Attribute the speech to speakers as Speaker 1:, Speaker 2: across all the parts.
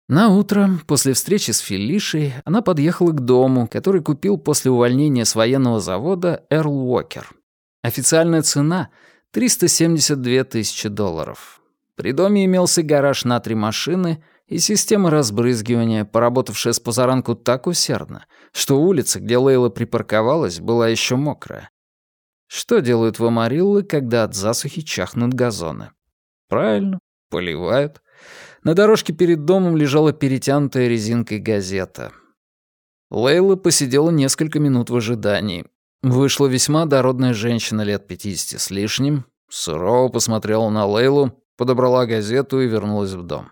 Speaker 1: На утро, после встречи с Фелишей, она подъехала к дому, который купил после увольнения с военного завода Эрл Уокер. Официальная цена — $372 000. При доме имелся гараж на 3 машины и система разбрызгивания, поработавшая с позаранку так усердно, что улица, где Лейла припарковалась, была еще мокрая. Что делают в Амарилло, когда от засухи чахнут газоны? Правильно, поливают. На дорожке перед домом лежала перетянутая резинкой газета. Лейла посидела несколько минут в ожидании. Вышла весьма дородная женщина лет 50 с лишним, сурово посмотрела на Лейлу, подобрала газету и вернулась в дом.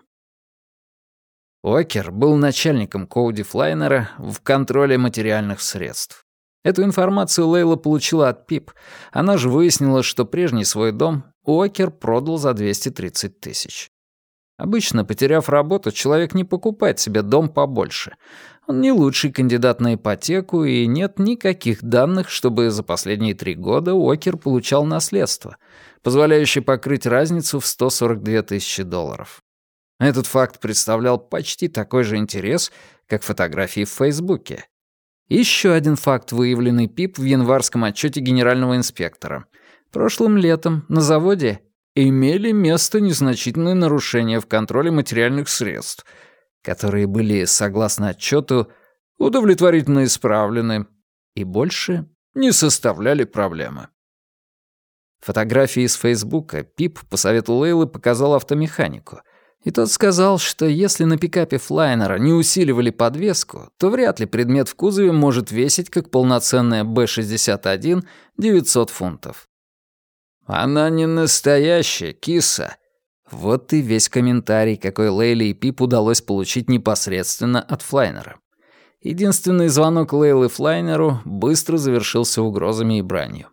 Speaker 1: Уокер был начальником Коуди Флайнера в контроле материальных средств. Эту информацию Лейла получила от Пип. Она же выяснила, что прежний свой дом Уокер продал за 230 000. Обычно, потеряв работу, человек не покупает себе дом побольше. Он не лучший кандидат на ипотеку, и нет никаких данных, чтобы за последние 3 года Уокер получал наследство, позволяющее покрыть разницу в $142 000. Этот факт представлял почти такой же интерес, как фотографии в Фейсбуке. Еще один факт, выявленный Пип в январском отчете генерального инспектора. Прошлым летом на заводе имели место незначительные нарушения в контроле материальных средств, которые были, согласно отчету, удовлетворительно исправлены и больше не составляли проблемы. Фотографии из Фейсбука Пип по совету Лейлы показал автомеханику, и тот сказал, что если на пикапе Флайнера не усиливали подвеску, то вряд ли предмет в кузове может весить как полноценная Б-61 900 фунтов. «Она не настоящая, киса». Вот и весь комментарий, какой Лейле и Пип удалось получить непосредственно от Флайнера. Единственный звонок Лейлы Флайнеру быстро завершился угрозами и бранью.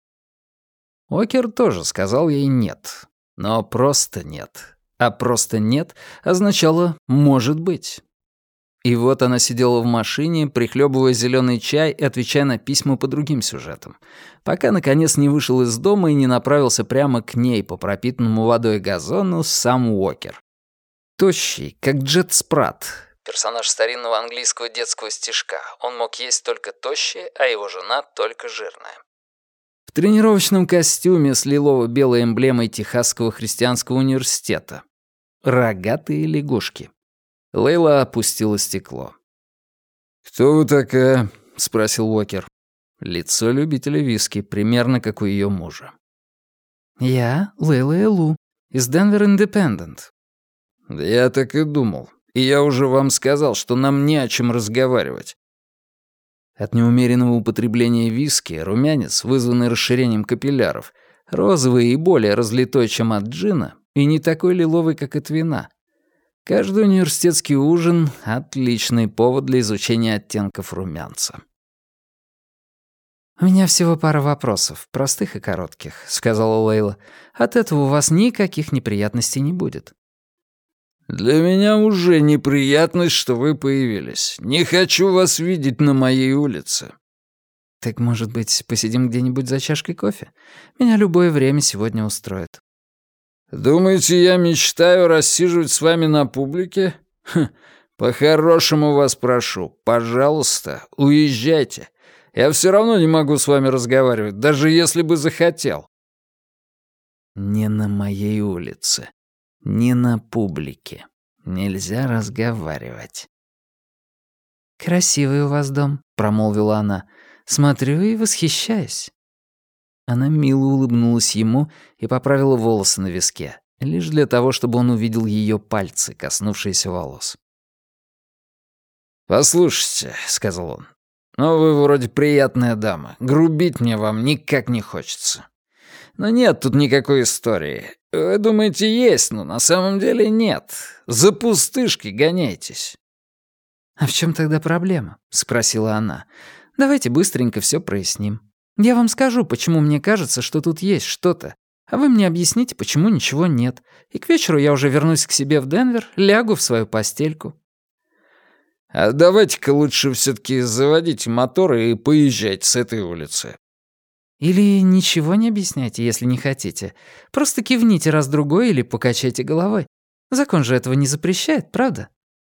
Speaker 1: Уокер тоже сказал ей «нет». Но просто «нет». А просто «нет» означало «может быть». И вот она сидела в машине, прихлебывая зеленый чай и отвечая на письма по другим сюжетам, пока, наконец, не вышел из дома и не направился прямо к ней по пропитанному водой газону сам Уокер. Тощий, как Джет Спрат, персонаж старинного английского детского стишка. Он мог есть только тощее, а его жена только жирная. В тренировочном костюме с лилово-белой эмблемой Техасского христианского университета. Рогатые лягушки. Лейла опустила стекло. «Кто вы такая?» — спросил Уокер. Лицо любителя виски, примерно как у ее мужа. «Я Лейла Элу, из Denver Independent». «Да я так и думал. И я уже вам сказал, что нам не о чем разговаривать». От неумеренного употребления виски румянец, вызванный расширением капилляров, розовый и более разлитой, чем от джина, и не такой лиловый, как от вина. Каждый университетский ужин — отличный повод для изучения оттенков румянца. «У меня всего пара вопросов, простых и коротких», — сказала Лейла. «От этого у вас никаких неприятностей не будет». «Для меня уже неприятность, что вы появились. Не хочу вас видеть на моей улице». «Так, может быть, посидим где-нибудь за чашкой кофе? Меня любое время сегодня устроит». «Думаете, я мечтаю рассиживать с вами на публике? По-хорошему вас прошу, пожалуйста, уезжайте. Я все равно не могу с вами разговаривать, даже если бы захотел». «Не на моей улице, не на публике. Нельзя разговаривать». «Красивый у вас дом», — промолвила она. «Смотрю и восхищаюсь». Она мило улыбнулась ему и поправила волосы на виске, лишь для того, чтобы он увидел ее пальцы, коснувшиеся волос. «Послушайте», — сказал он, — «ну вы вроде приятная дама, грубить мне вам никак не хочется. Но нет тут никакой истории. Вы думаете, есть, но на самом деле нет. За пустышки гоняйтесь». «А в чем тогда проблема?» — спросила она. «Давайте быстренько все проясним. Я вам скажу, почему мне кажется, что тут есть что-то, а вы мне объясните, почему ничего нет. И к вечеру я уже вернусь к себе в Денвер, лягу в свою постельку». «А давайте-ка лучше все-таки заводите мотор и поезжайте с этой улицы».
Speaker 2: «Или ничего не объясняйте, если не хотите. Просто кивните раз-другой или покачайте головой. Закон же этого не запрещает, правда?»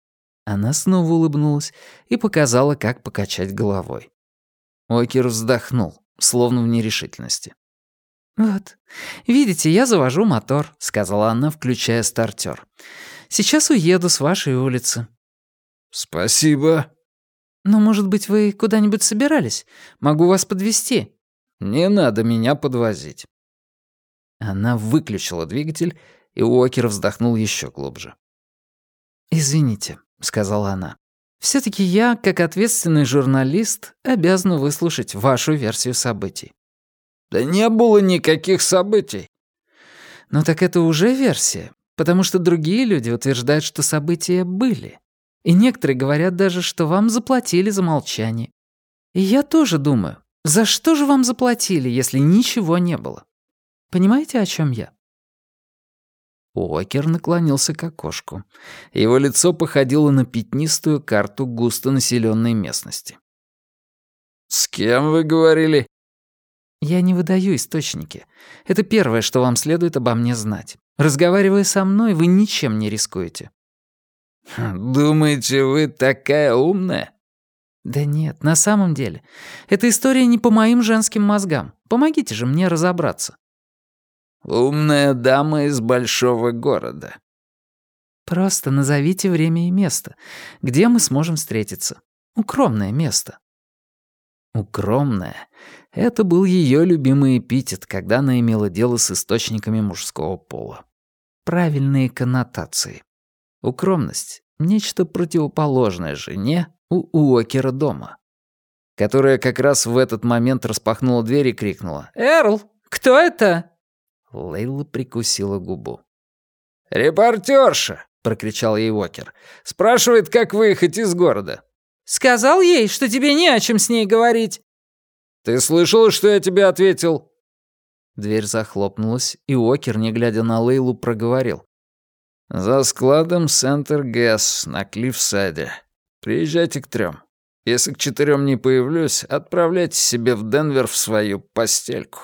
Speaker 1: Она снова улыбнулась и показала, как покачать головой. Уокер вздохнул, словно в нерешительности.
Speaker 2: «Вот, видите, я завожу мотор», — сказала она, включая стартер. «Сейчас уеду с вашей улицы».
Speaker 1: «Спасибо».
Speaker 2: «Но, может быть, вы куда-нибудь собирались? Могу вас подвезти».
Speaker 1: «Не надо меня подвозить». Она выключила двигатель, и Уокер вздохнул еще глубже.
Speaker 2: «Извините», — сказала она. «Всё-таки я, как ответственный журналист, обязана выслушать вашу версию событий».
Speaker 1: «Да не было никаких событий».
Speaker 2: «Ну так это уже версия, потому что другие люди утверждают, что события были. И некоторые говорят даже, что вам заплатили за молчание. И я тоже думаю, за что же вам заплатили, если ничего не было? Понимаете, о чем я?»
Speaker 1: Уокер наклонился к окошку. Его лицо походило на пятнистую карту густонаселенной местности. «С кем вы говорили?»
Speaker 2: «Я не выдаю источники. Это первое, что вам следует обо мне знать. Разговаривая со мной, вы ничем не рискуете».
Speaker 1: «Думаете, вы такая умная?»
Speaker 2: «Да нет, на самом деле. Эта история не по моим женским мозгам. Помогите же мне разобраться».
Speaker 1: «Умная дама из большого города».
Speaker 2: «Просто назовите время и место, где мы сможем встретиться. Укромное место».
Speaker 1: «Укромное» — это был ее любимый эпитет, когда она имела дело с источниками мужского пола. Правильные коннотации. Укромность — нечто противоположное жене у Уокера дома, которая как раз в этот момент распахнула дверь и крикнула:
Speaker 2: «Эрл, кто это?»
Speaker 1: Лейла прикусила губу. «Репортерша!» — прокричал ей Уокер. «Спрашивает, как выехать из города».
Speaker 2: «Сказал ей, что тебе не о чем с ней говорить».
Speaker 1: «Ты слышала, что я тебе ответил?» Дверь захлопнулась, и Уокер, не глядя на Лейлу, проговорил. «За складом Центр Гэс на Клиффсайде. Приезжайте к 3. Если к 4 не появлюсь, отправляйтесь себе в Денвер в свою постельку».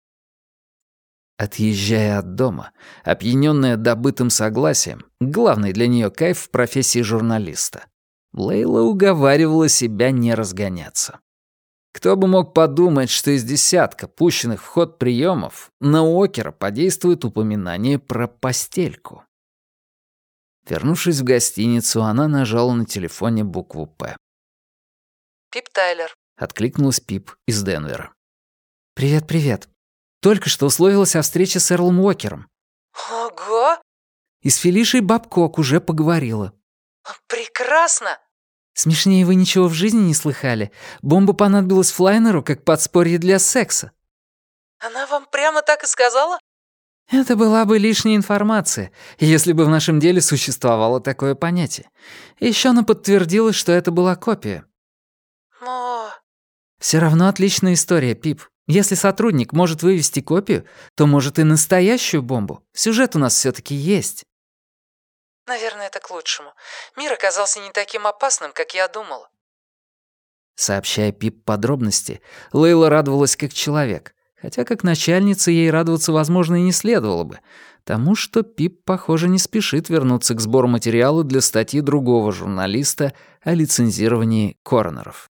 Speaker 1: Отъезжая от дома, опьянённая добытым согласием, главный для неё кайф в профессии журналиста, Лейла уговаривала себя не разгоняться. Кто бы мог подумать, что из десятка пущенных в ход приемов на Уокера подействует упоминание про постельку. Вернувшись в гостиницу, она нажала на телефоне букву «П».
Speaker 2: «Пип Тайлер»,
Speaker 1: — откликнулась Пип из Денвера.
Speaker 2: «Привет, привет. Только что условилась о встрече с Эрлом Уокером».
Speaker 3: «Ого!»
Speaker 2: «И с Фелишей Бабкок уже поговорила».
Speaker 3: «Прекрасно!»
Speaker 2: «Смешнее вы ничего в жизни не слыхали. Бомба понадобилась Флайнеру как подспорье для секса».
Speaker 3: «Она вам прямо так и сказала?»
Speaker 2: Это была бы лишняя информация, если бы в нашем деле существовало такое понятие. Еще она подтвердила, что это была копия.
Speaker 3: «О,
Speaker 2: Все равно отличная история, Пип. Если сотрудник может вывести копию, то может и настоящую бомбу. Сюжет у нас все-таки есть».
Speaker 3: наверное, это к лучшему. Мир оказался не таким опасным, как я думала».
Speaker 1: Сообщая Пип подробности, Лейла радовалась как человек, хотя как начальница ей радоваться, возможно, и не следовало бы, тому, что Пип, похоже, не спешит вернуться к сбору материала для статьи другого журналиста о лицензировании коронеров.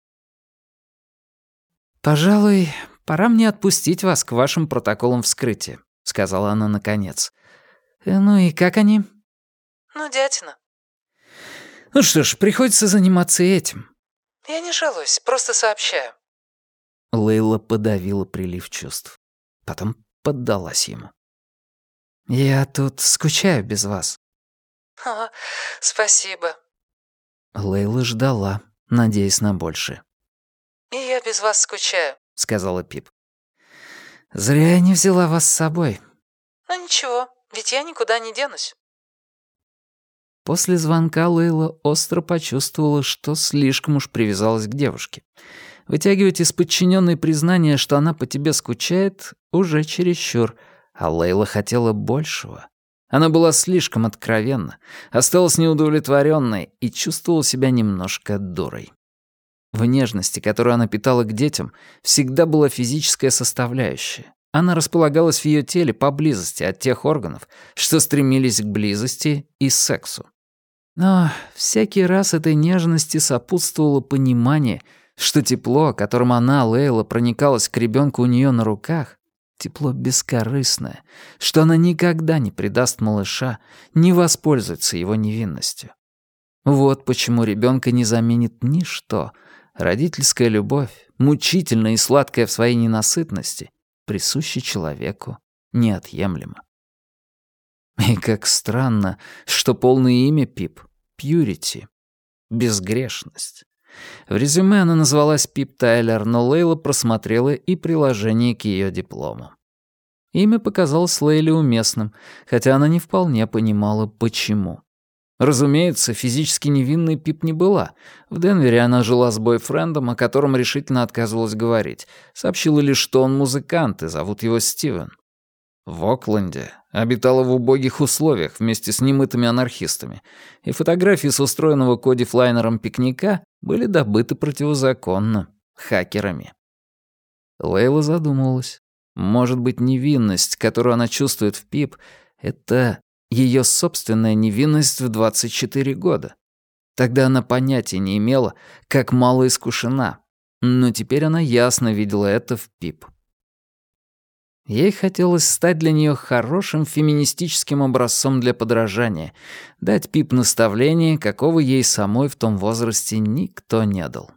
Speaker 1: «Пожалуй, пора мне отпустить вас к вашим протоколам вскрытия», — сказала она наконец.
Speaker 2: «Ну и как они?»
Speaker 3: «Ну, дятина.
Speaker 2: «Ну что ж, приходится заниматься этим».
Speaker 3: Я не жалуюсь, просто сообщаю».
Speaker 1: Лейла подавила прилив чувств. Потом поддалась ему.
Speaker 2: «Я тут скучаю без вас».
Speaker 3: «О, спасибо.
Speaker 1: Лейла ждала, надеясь на большее.
Speaker 3: И я без вас скучаю».
Speaker 1: — сказала Пип.
Speaker 2: «Зря я не взяла вас с собой».
Speaker 3: «Ну ничего, ведь я никуда не денусь».
Speaker 1: После звонка Лейла остро почувствовала, что слишком уж привязалась к девушке. Вытягивать из подчиненной признание, что она по тебе скучает, уже чересчур, а Лейла хотела большего. Она была слишком откровенна, осталась неудовлетворенной и чувствовала себя немножко дурой. В нежности, которую она питала к детям, всегда была физическая составляющая. Она располагалась в ее теле поблизости от тех органов, что стремились к близости и сексу. Но всякий раз этой нежности сопутствовало понимание, что тепло, которым она, Лейла, проникалась к ребенку у нее на руках, тепло бескорыстное, что она никогда не предаст малыша, не воспользуется его невинностью. Вот почему ребенка не заменит ничто. Родительская любовь, мучительная и сладкая в своей ненасытности, присуща человеку неотъемлемо. И как странно, что полное имя Пип — Пьюрити, безгрешность. В резюме она назвалась Пип Тайлер, но Лейла просмотрела и приложение к ее диплому. Имя показалось Лейле уместным, хотя она не вполне понимала, почему. Разумеется, физически невинной Пип не была. В Денвере она жила с бойфрендом, о котором решительно отказывалась говорить. Сообщила лишь, что он музыкант, и зовут его Стивен. В Окленде обитала в убогих условиях вместе с немытыми анархистами, и фотографии с устроенного Коди Флайнером пикника были добыты противозаконно, хакерами. Лейла задумалась. Может быть, невинность, которую она чувствует в Пип, это ее собственная невинность в 24 года. Тогда она понятия не имела, как мало искушена, но теперь она ясно видела это в Пип. Ей хотелось стать для нее хорошим феминистическим образцом для подражания, дать Пип наставление, какого ей самой в том возрасте никто не дал.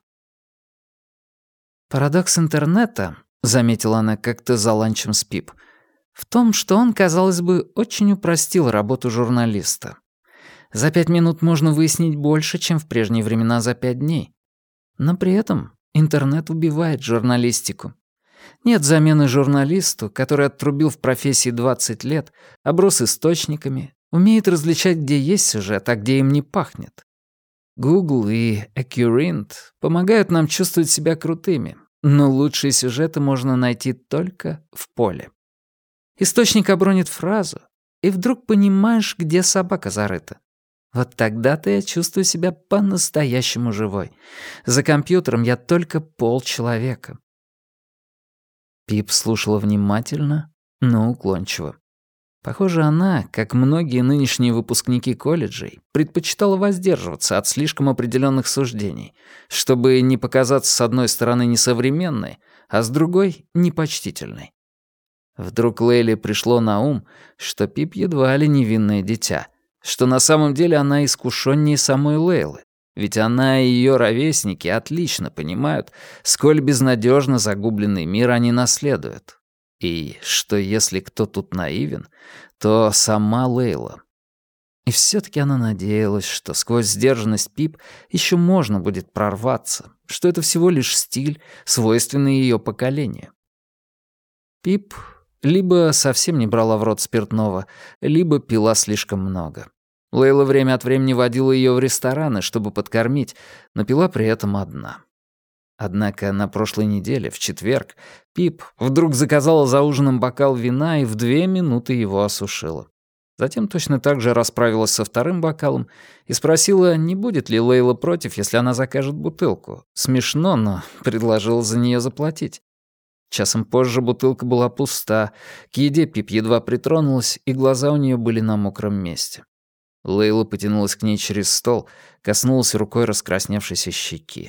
Speaker 1: «Парадокс интернета», — заметила она как-то за ланчем с Пип, «в том, что он, казалось бы, очень упростил работу журналиста. За 5 минут можно выяснить больше, чем в прежние времена за 5 дней. Но при этом интернет убивает журналистику. Нет замены журналисту, который отрубил в профессии 20 лет, оброс источниками, умеет различать, где есть сюжет, а где им не пахнет. Google и Accurint помогают нам чувствовать себя крутыми, но лучшие сюжеты можно найти только в поле. Источник обронит фразу, и вдруг понимаешь, где собака зарыта. Вот тогда-то я чувствую себя по-настоящему живой. За компьютером я только полчеловека». Пип слушала внимательно, но уклончиво. Похоже, она, как многие нынешние выпускники колледжей, предпочитала воздерживаться от слишком определенных суждений, чтобы не показаться с одной стороны несовременной, а с другой — непочтительной. Вдруг Лейле пришло на ум, что Пип едва ли невинное дитя, что на самом деле она искушеннее самой Лейлы, ведь она и ее ровесники отлично понимают, сколь безнадежно загубленный мир они наследуют. И что если кто тут наивен, то сама Лейла. И все-таки она надеялась, что сквозь сдержанность Пип еще можно будет прорваться, что это всего лишь стиль, свойственный ее поколению. Пип либо совсем не брала в рот спиртного, либо пила слишком много. Лейла время от времени водила ее в рестораны, чтобы подкормить, но пила при этом одна. Однако на прошлой неделе, в четверг, Пип вдруг заказала за ужином бокал вина и в 2 минуты его осушила. Затем точно так же расправилась со вторым бокалом и спросила, не будет ли Лейла против, если она закажет бутылку. Смешно, но предложила за нее заплатить. Часом позже бутылка была пуста, к еде Пип едва притронулась, и глаза у нее были на мокром месте. Лейла потянулась к ней через стол, коснулась рукой раскрасневшейся щеки.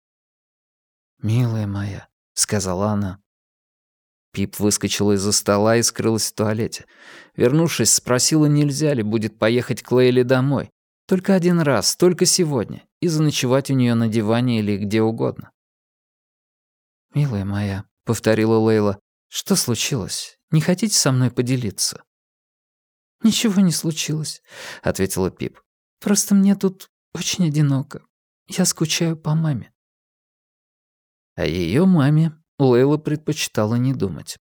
Speaker 1: «Милая моя», — сказала она. Пип выскочила из-за стола и скрылась в туалете. Вернувшись, спросила, нельзя ли будет поехать к Лейле домой. Только один раз, только сегодня, и заночевать у нее на диване или где угодно. «Милая моя», — повторила Лейла, — «что случилось? Не хотите со мной поделиться?» «Ничего не случилось», — ответила Пип. «Просто мне тут очень одиноко. Я скучаю по маме». О ее маме Лейла предпочитала не думать.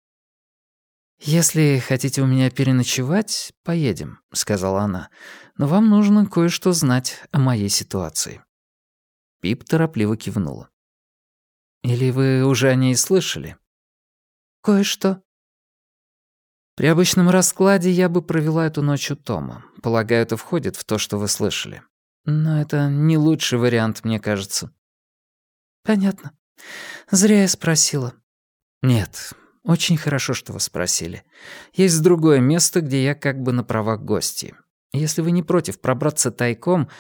Speaker 1: «Если хотите у меня переночевать, поедем», — сказала она. «Но вам нужно кое-что знать о моей ситуации». Пип торопливо кивнула. «Или вы уже о ней слышали?» «Кое-что». «При обычном раскладе я бы провела эту ночь у Тома. Полагаю, это входит в то, что вы слышали. Но это не лучший вариант, мне кажется». «Понятно. Зря я спросила». «Нет, очень хорошо, что вы спросили. Есть другое место, где я как бы на правах гостьи.
Speaker 2: Если вы не против пробраться тайком...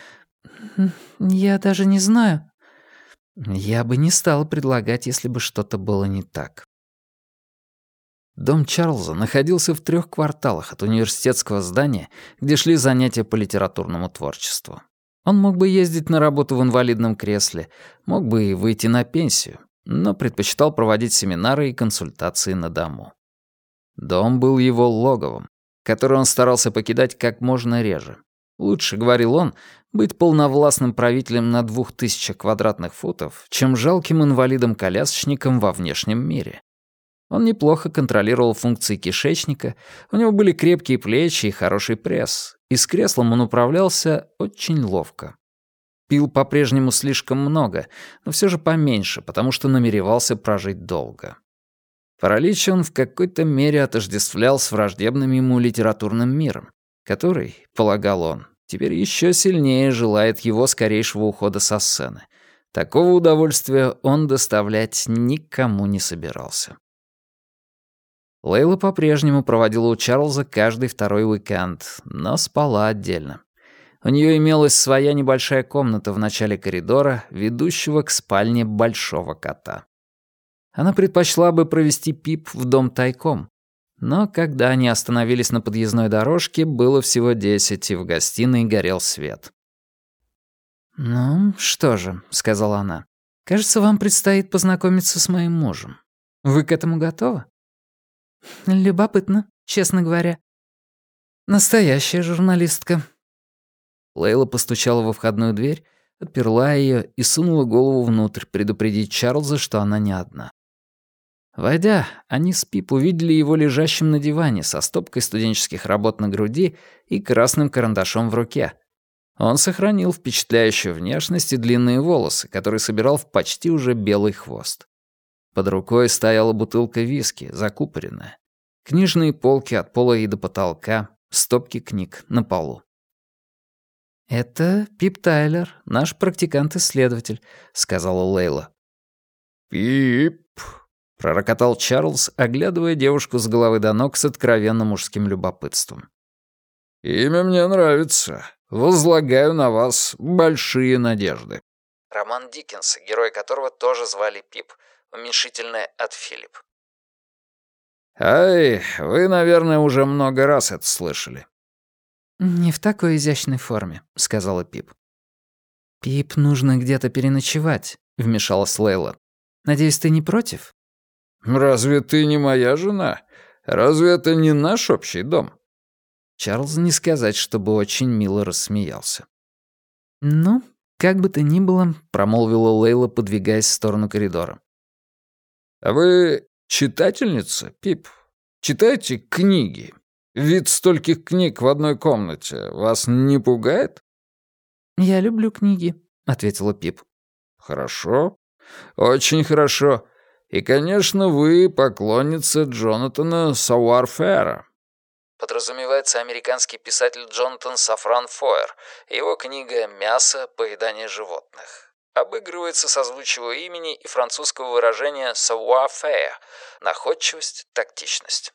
Speaker 2: Я даже не знаю. Я бы не стала предлагать, если бы что-то было не так. Дом Чарльза находился в 3 кварталах от университетского здания, где шли занятия по литературному творчеству. Он мог бы ездить на работу в инвалидном кресле, мог бы и выйти на пенсию, но предпочитал проводить семинары и консультации на дому. Дом был его логовом, который он старался покидать как можно реже. Лучше, говорил он, быть полновластным правителем на 2000 квадратных футов, чем жалким инвалидом-колясочником во внешнем мире. Он неплохо контролировал функции кишечника, у него были крепкие плечи и хороший пресс, и с креслом он управлялся очень ловко. Пил по-прежнему слишком много, но все же поменьше, потому что намеревался прожить долго. Паралич он в какой-то мере отождествлял с враждебным ему литературным миром, который, полагал он, теперь еще сильнее желает его скорейшего ухода со сцены. Такого удовольствия он доставлять никому не собирался. Лейла по-прежнему проводила у Чарльза каждый второй уикенд, но спала отдельно. У нее имелась своя небольшая комната в начале коридора, ведущего к спальне большого кота. Она предпочла бы провести Пип в дом тайком, но когда они остановились на подъездной дорожке, было всего 10, и в гостиной горел свет. «Ну, что же», — сказала она, — «кажется, вам предстоит познакомиться с моим мужем. Вы к этому готовы?» «Любопытно, честно говоря». «Настоящая журналистка». Лейла постучала во входную дверь, отперла ее и сунула голову внутрь, предупредить Чарльза, что она не одна. Войдя, они с Пип увидели его лежащим на диване со стопкой студенческих работ на груди и красным карандашом в руке. Он сохранил впечатляющую внешность и длинные волосы, которые собирал в почти уже белый хвост. Под рукой стояла бутылка виски, закупоренная. Книжные полки от пола и до потолка, стопки книг на полу. «Это Пип Тайлер, наш практикант-исследователь», — сказала Лейла.
Speaker 1: «Пип», — пророкотал Чарльз, оглядывая девушку с головы до ног с откровенно мужским любопытством. «Имя мне нравится. Возлагаю на вас большие надежды».
Speaker 3: Роман Диккенса, герой которого тоже звали Пип, уменьшительное от Филипп.
Speaker 1: «Ай, вы, наверное, уже много раз это слышали».
Speaker 2: «Не в такой изящной форме», — сказала Пип. «Пип нужно где-то переночевать», — вмешалась Лейла. «Надеюсь, ты не против?»
Speaker 1: «Разве ты не моя жена? Разве это не наш общий дом?»
Speaker 2: Чарльз не сказать, чтобы очень мило рассмеялся. «Ну, как бы то ни было», — промолвила Лейла, подвигаясь в сторону коридора.
Speaker 1: «А вы читательница, Пип? Читаете книги? Вид стольких книг в одной комнате вас не пугает?»
Speaker 2: «Я люблю книги», — ответила Пип.
Speaker 1: «Хорошо. Очень хорошо. И, конечно, вы поклонница Джонатана Сауарфера».
Speaker 3: Подразумевается американский писатель Джонатан Сафран Фоер. Его книга «Мясо. Поедание животных». Обыгрывается созвучие его имени и французского выражения «savoir-faire» — находчивость, тактичность.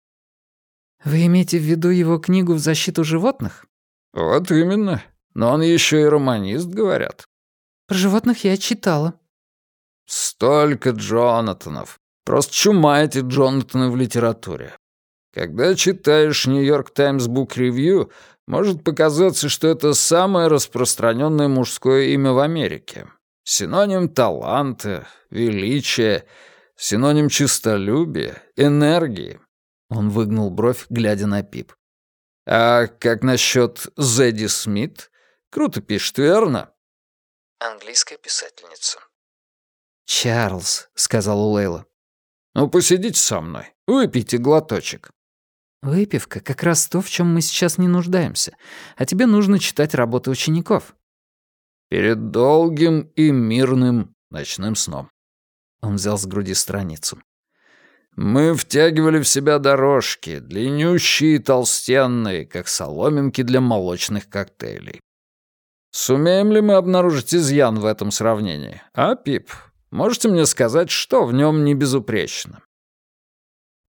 Speaker 2: «Вы имеете в виду его книгу «В защиту животных»?»
Speaker 1: «Вот именно. Но он еще и романист, говорят».
Speaker 2: «Про животных я читала».
Speaker 1: «Столько Джонатанов. Просто чума эти Джонатаны в литературе. Когда читаешь «Нью-Йорк Таймс Бук Ревью», может показаться, что это самое распространенное мужское имя в Америке. Синоним таланта, величия, синоним честолюбия, энергии». Он выгнул бровь, глядя на Пип. «А как насчет Зэдди Смит? Круто пишет, верно?»
Speaker 3: Английская писательница.
Speaker 2: «Чарльз», — сказала Лейла.
Speaker 1: «Ну, посидите со мной, выпейте глоточек».
Speaker 2: «Выпивка — как раз то, в чем мы сейчас не нуждаемся. А тебе нужно читать работы учеников».
Speaker 1: «Перед долгим и мирным ночным сном». Он взял с груди страницу. «Мы втягивали в себя дорожки, длиннющие и толстенные, как соломинки для молочных коктейлей. Сумеем ли мы обнаружить изъян в этом сравнении? А, Пип, можете мне сказать, что в нем не безупречно?»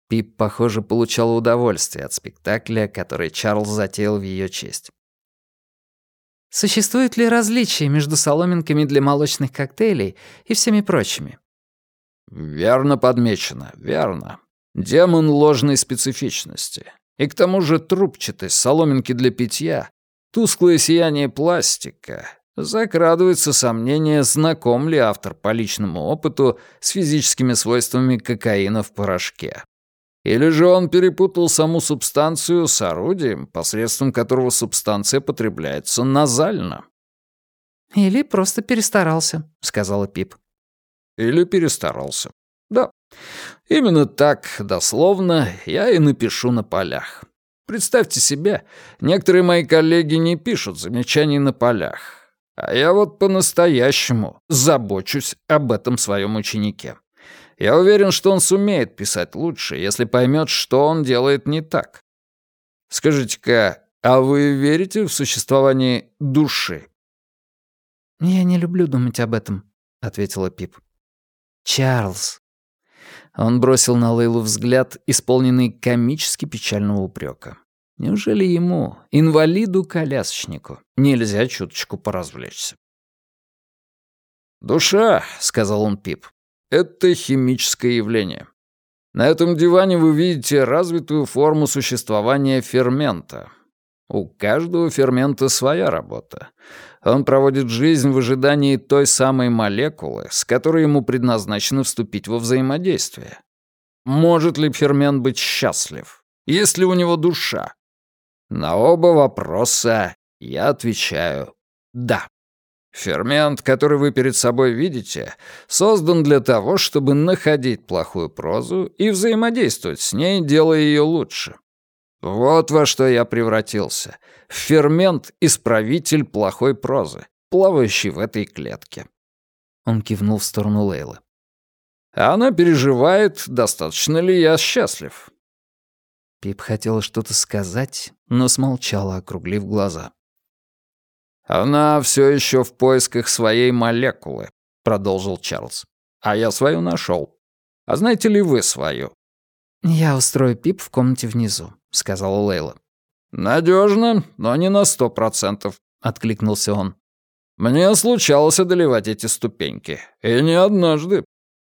Speaker 1: Пип, похоже, получала удовольствие от спектакля, который Чарльз затеял в ее честь.
Speaker 2: Существует ли различие между соломинками для молочных коктейлей и всеми прочими?
Speaker 1: Верно подмечено, верно. Демон ложной специфичности. И к тому же трубчатость, соломинки для питья, тусклое сияние пластика. Закрадывается сомнение, знаком ли автор по личному опыту с физическими свойствами кокаина в порошке. Или же он перепутал саму субстанцию с орудием, посредством которого субстанция потребляется назально.
Speaker 2: «Или просто перестарался», — сказала Пип.
Speaker 1: Или перестарался. Да, именно так, дословно, я и напишу на полях. Представьте себе, некоторые мои коллеги не пишут замечаний на полях. А я вот по-настоящему забочусь об этом своем ученике. Я уверен, что он сумеет писать лучше, если поймет, что он делает не так. Скажите-ка, а вы верите в существование души?
Speaker 2: «Я не люблю думать об этом», — ответила Пип. «Чарльз».
Speaker 1: Он бросил на Лейлу взгляд, исполненный комически печального упрека. Неужели ему, инвалиду-колясочнику, нельзя чуточку поразвлечься? «Душа», — сказал он Пип, — «это химическое явление. На этом диване вы видите развитую форму существования фермента. У каждого фермента своя работа. Он проводит жизнь в ожидании той самой молекулы, с которой ему предназначено вступить во взаимодействие. Может ли фермент быть счастлив? Есть ли у него душа? На оба вопроса я отвечаю «да». Фермент, который вы перед собой видите, создан для того, чтобы находить плохую прозу и взаимодействовать с ней, делая ее лучше. Вот во что я превратился. В фермент-исправитель плохой прозы, плавающий в этой клетке. Он кивнул в сторону Лейлы. Она переживает, достаточно ли я счастлив. Пип хотела что-то сказать, но смолчала, округлив глаза. «Она все еще в поисках своей молекулы», — продолжил Чарльз. «А я свою нашел. А знаете ли вы свою?»
Speaker 2: «Я устрою Пип в комнате внизу», — сказала Лейла.
Speaker 1: «Надежно, но не на 100%, — откликнулся он. «Мне случалось одолевать эти ступеньки, и не однажды».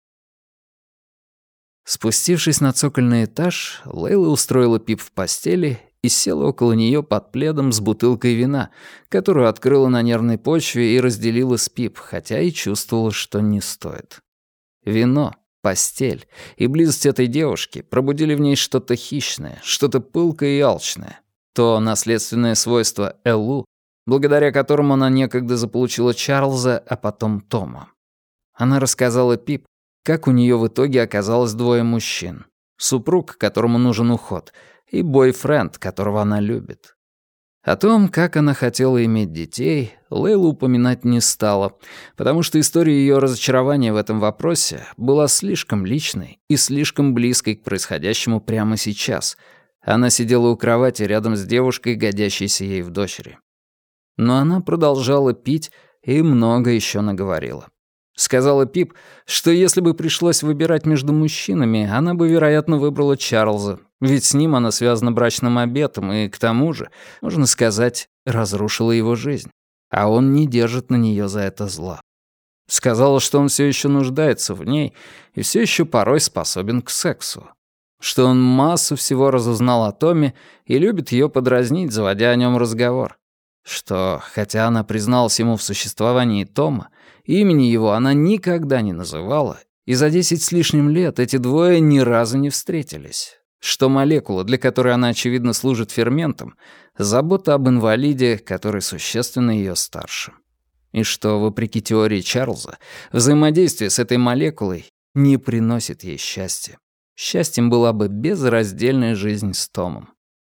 Speaker 1: Спустившись на цокольный этаж, Лейла устроила Пип в постели и села около нее под пледом с бутылкой вина, которую открыла на нервной почве и разделила с Пип, хотя и чувствовала, что не стоит. Вино, постель и близость этой девушки пробудили в ней что-то хищное, что-то пылкое и алчное. То наследственное свойство Эллу, благодаря которому она некогда заполучила Чарльза, а потом Тома. Она рассказала Пип, как у нее в итоге оказалось двое мужчин. Супруг, которому нужен уход, и бойфренд, которого она любит. О том, как она хотела иметь детей, Лейла упоминать не стала, потому что история ее разочарования в этом вопросе была слишком личной и слишком близкой к происходящему прямо сейчас. Она сидела у кровати рядом с девушкой, годящейся ей в дочери. Но она продолжала пить и много еще наговорила. Сказала Пип, что если бы пришлось выбирать между мужчинами, она бы, вероятно, выбрала Чарльза, ведь с ним она связана брачным обетом и, к тому же, можно сказать, разрушила его жизнь, а он не держит на нее за это зла. Сказала, что он все еще нуждается в ней и все еще порой способен к сексу, что он массу всего разузнал о Томе и любит ее подразнить, заводя о нем разговор, что, хотя она призналась ему в существовании Тома, имени его она никогда не называла, и за 10 с лишним лет эти двое ни разу не встретились. Что молекула, для которой она, очевидно, служит ферментом, забота об инвалиде, который существенно ее старше. И что, вопреки теории Чарльза, взаимодействие с этой молекулой не приносит ей счастья. Счастьем была бы безраздельная жизнь с Томом.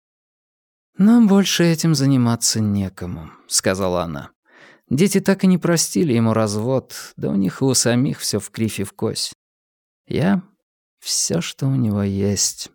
Speaker 1: «Но больше этим заниматься некому», — сказала она. «Дети так и не простили ему развод, да у них и у самих все в кривь и в кось. Я — все, что у него есть».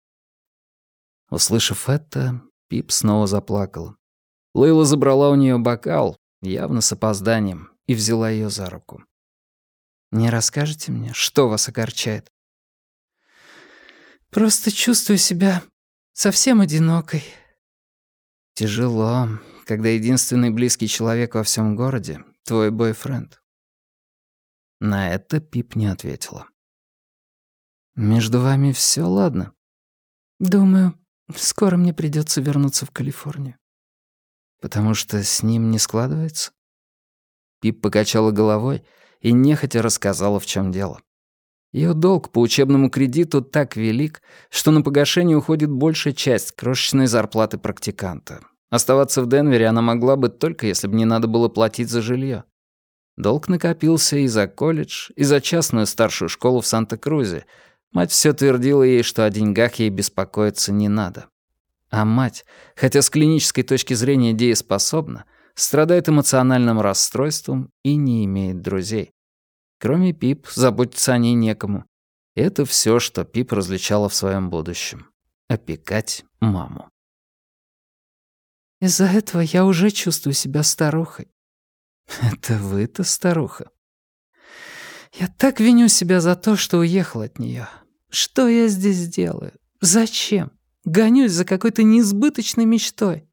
Speaker 1: Услышав это, Пип снова заплакала. Лейла забрала у нее бокал, явно с опозданием, и взяла ее за руку. «Не расскажете мне, что вас огорчает?»
Speaker 2: Просто чувствую себя совсем одинокой».
Speaker 1: Тяжело, когда единственный близкий человек во всем городе — твой бойфренд. На это Пип не ответила. «Между вами все ладно?»
Speaker 2: «Думаю, скоро мне придется вернуться в Калифорнию».
Speaker 1: «Потому что с ним не складывается?» Пип покачала головой и нехотя рассказала, в чем дело. Ее долг по учебному кредиту так велик, что на погашение уходит большая часть крошечной зарплаты практиканта. Оставаться в Денвере она могла бы только если бы не надо было платить за жилье. Долг накопился и за колледж, и за частную старшую школу в Санта-Крузе. Мать все твердила ей, что о деньгах ей беспокоиться не надо. А мать, хотя с клинической точки зрения дееспособна, страдает эмоциональным расстройством и не имеет друзей. Кроме Пип, заботиться о ней некому. Это все, что Пип различала в своем будущем. Опекать маму.
Speaker 2: «Из-за этого я уже чувствую себя старухой».
Speaker 1: Это вы-то старуха.
Speaker 2: «Я так виню себя за то, что уехал от нее. Что я здесь делаю? Зачем? Гонюсь за какой-то несбыточной мечтой».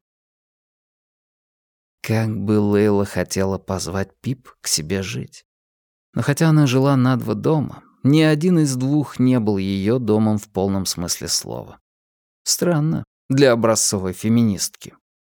Speaker 1: Как бы Лейла хотела позвать Пип к себе жить. Но хотя она жила на 2 дома, ни один из 2 не был ее домом в полном смысле слова. Странно для образцовой феминистки.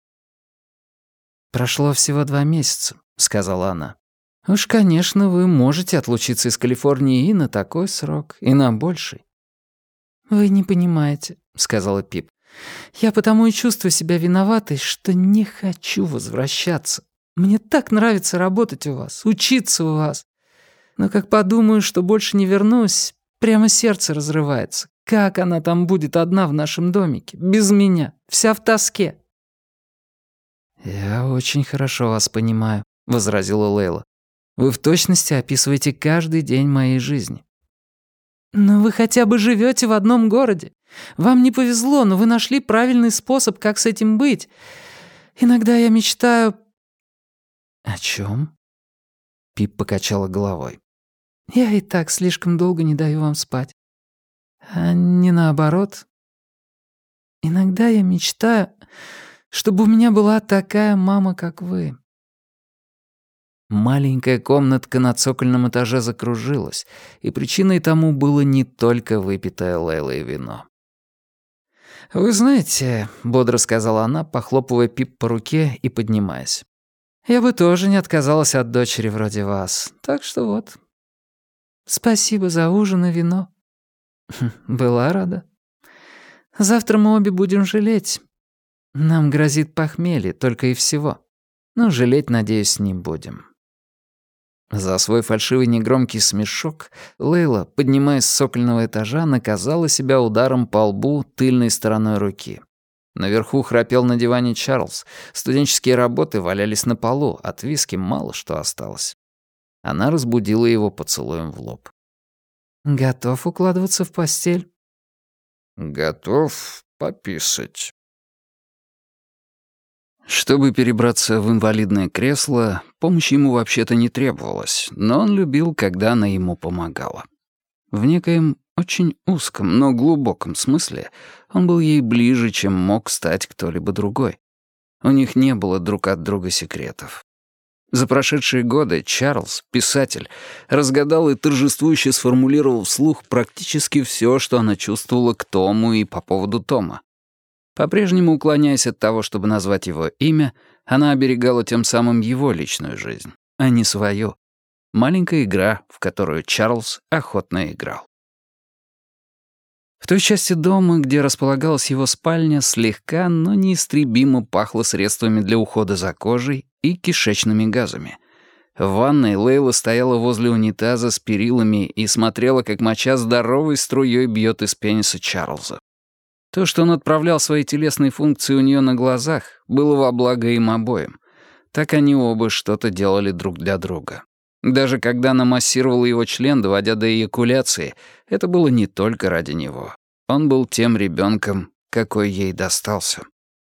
Speaker 2: «Прошло всего 2 месяца», — сказала она. «Уж, конечно, вы можете отлучиться из Калифорнии и на такой срок, и на больший». «Вы не понимаете», — сказала Пип. «Я потому и чувствую себя виноватой, что не хочу возвращаться. Мне так нравится работать у вас, учиться у вас. Но как подумаю, что больше не вернусь, прямо сердце разрывается. Как она там будет одна в нашем домике, без меня, вся в тоске?»
Speaker 1: «Я очень хорошо вас понимаю», — возразила Лейла. «Вы в точности описываете каждый день моей жизни».
Speaker 2: «Но вы хотя бы живете в одном городе. Вам не повезло, но вы нашли правильный способ, как с этим быть. Иногда я мечтаю...»
Speaker 1: «О чем?» Пип покачала головой.
Speaker 2: «Я и так слишком долго не даю вам спать. А не наоборот. Иногда я мечтаю, чтобы у меня была такая мама, как вы».
Speaker 1: Маленькая комнатка на цокольном этаже закружилась, и причиной тому было не только выпитое Лейлой вино. «Вы знаете», — бодро сказала она, похлопывая Пип по руке и поднимаясь, «я бы тоже не отказалась от дочери вроде вас, так что вот».
Speaker 2: «Спасибо за ужин и вино».
Speaker 1: «Была рада».
Speaker 2: «Завтра мы обе будем жалеть. Нам грозит похмелье, только и всего.
Speaker 1: Но жалеть, надеюсь, не будем». За свой фальшивый негромкий смешок Лейла, поднимаясь с цокольного этажа, наказала себя ударом по лбу тыльной стороной руки. Наверху храпел на диване Чарльз, студенческие работы валялись на полу, от виски мало что осталось. Она разбудила его поцелуем в лоб.
Speaker 2: «Готов укладываться в постель?»
Speaker 3: «Готов пописать».
Speaker 1: Чтобы перебраться в инвалидное кресло, помощи ему вообще-то не требовалось, но он любил, когда она ему помогала. В некоем очень узком, но глубоком смысле он был ей ближе, чем мог стать кто-либо другой. У них не было друг от друга секретов. За прошедшие годы Чарльз, писатель, разгадал и торжествующе сформулировал вслух практически все, что она чувствовала к Тому и по поводу Тома. По-прежнему уклоняясь от того, чтобы назвать его имя, она оберегала тем самым его личную жизнь, а не свою. Маленькая игра, в которую Чарльз охотно играл. В той части дома, где располагалась его спальня, слегка, но неистребимо пахло средствами для ухода за кожей и кишечными газами. В ванной Лейла стояла возле унитаза с перилами и смотрела, как моча здоровой струей бьет из пениса Чарльза. То, что он отправлял свои телесные функции у нее на глазах, было во благо им обоим. Так они оба что-то делали друг для друга. Даже когда она массировала его член, доводя до эякуляции, это было не только ради него. Он был тем ребенком, какой ей достался.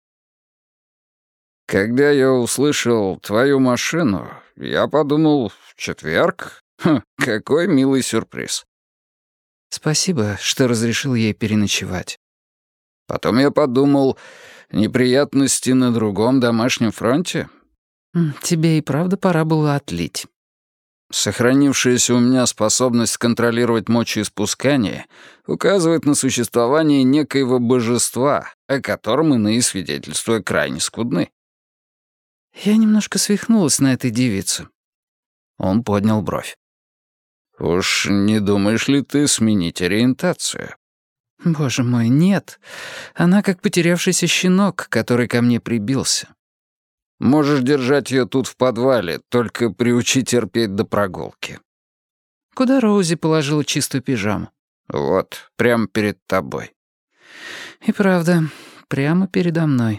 Speaker 3: «Когда я услышал твою машину, я подумал, в четверг? Какой милый сюрприз».
Speaker 1: Спасибо, что разрешил ей переночевать.
Speaker 4: Потом я подумал, неприятности на другом домашнем фронте?
Speaker 1: Тебе и правда пора было отлить.
Speaker 4: Сохранившаяся у меня способность контролировать мочеиспускание указывает на существование некоего божества, о котором иные свидетельства крайне скудны.
Speaker 1: Я немножко свихнулась на этой девице.
Speaker 4: Он поднял бровь. «Уж не думаешь ли ты сменить ориентацию?»
Speaker 1: Боже мой, нет. Она как потерявшийся щенок, который ко мне прибился.
Speaker 4: Можешь держать ее тут в подвале, только приучи терпеть до прогулки.
Speaker 1: Куда Роузи положила чистую пижаму?
Speaker 4: Вот, прямо перед тобой.
Speaker 1: И правда, прямо передо мной.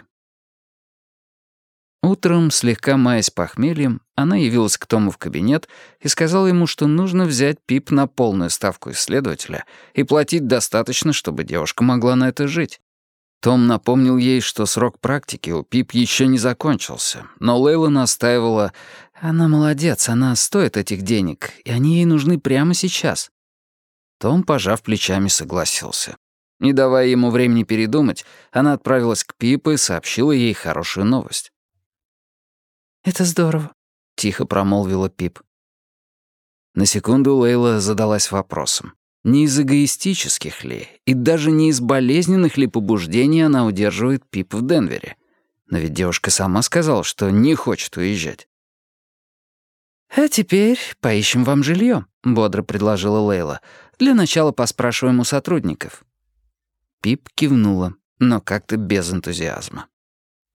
Speaker 1: Утром, слегка маясь похмельем, она явилась к Тому в кабинет и сказала ему, что нужно взять Пип на полную ставку исследователя и платить достаточно, чтобы девушка могла на это жить. Том напомнил ей, что срок практики у Пип еще не закончился, но Лейла настаивала: «Она молодец, она стоит этих денег, и они ей нужны прямо сейчас». Том, пожав плечами, согласился. Не давая ему времени передумать, она отправилась к Пип и сообщила ей хорошую новость. «Это здорово», — тихо промолвила Пип. На секунду Лейла задалась вопросом, не из эгоистических ли и даже не из болезненных ли побуждений она удерживает Пип в Денвере. Но ведь девушка сама сказала, что не хочет уезжать. «А теперь поищем вам жилье», — бодро предложила Лейла. «Для начала поспрашиваем у сотрудников». Пип кивнула, но как-то без энтузиазма.